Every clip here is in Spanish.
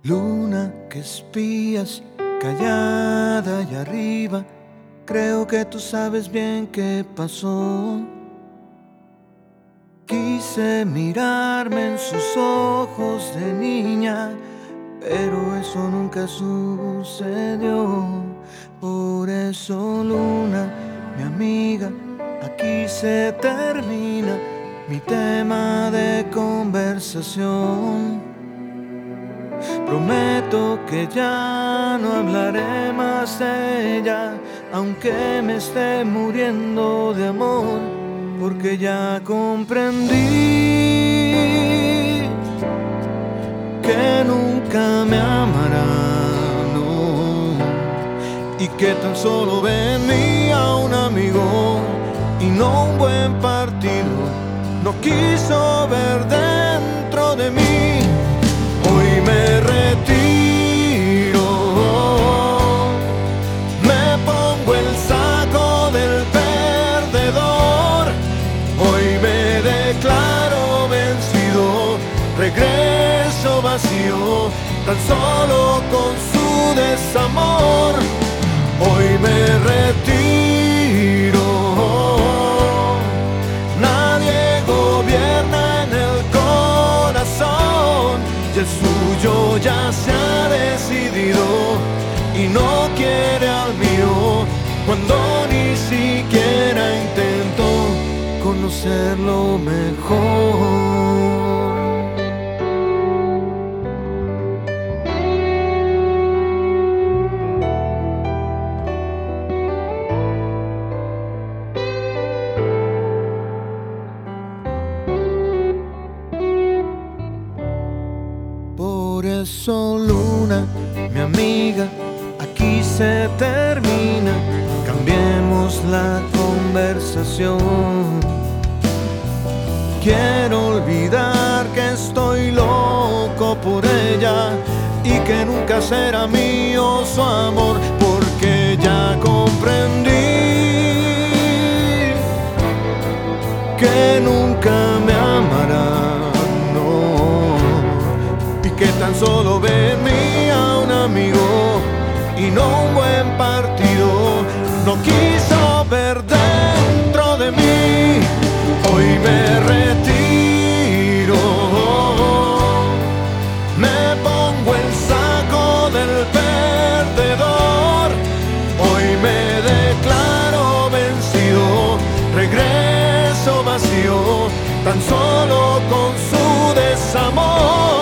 Luna que espías, callada y arriba, creo que tú sabes bien qué pasó. Quise mirarme en sus ojos de niña, pero eso nunca sucedió. Por eso, Luna, mi amiga, aquí se termina mi tema de conversación. Prometo que ya no hablaré más de ella, aunque me esté muriendo de amor, porque ya comprendí que nunca me amará, no, y que tan solo ve en mí a un amigo y no un buen partido. No quiso ver dentro de mí. Hoy me retiro, me pongo el saco del perdedor. Hoy me declaro vencido, regreso vacío, tan solo con su desamor. Hoy me retiro, nadie gobierna en el corazón, y el suyo ya se ha decidido y no quiere al mío, cuando ni siquiera intento conocerlo mejor. Por eso, Luna, mi amiga, aquí se termina. Cambiemos la conversación. Quiero olvidar que estoy loco por ella y que nunca será mío su amor, porque ya comprendí que nunca me amará, que tan solo ve en mí a un amigo y no un buen partido. No quiso ver dentro de mí. Hoy me retiro, me pongo el saco del perdedor. Hoy me declaro vencido, regreso vacío, tan solo con su desamor.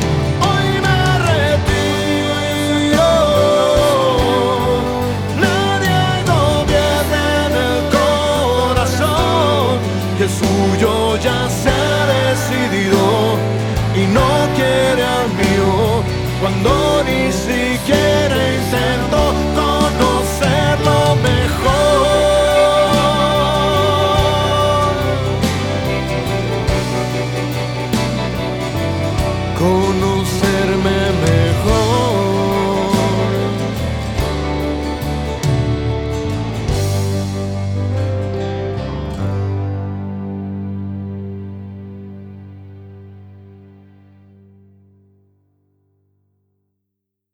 El suyo ya se ha decidido y no quiere al mío, cuando ni siquiera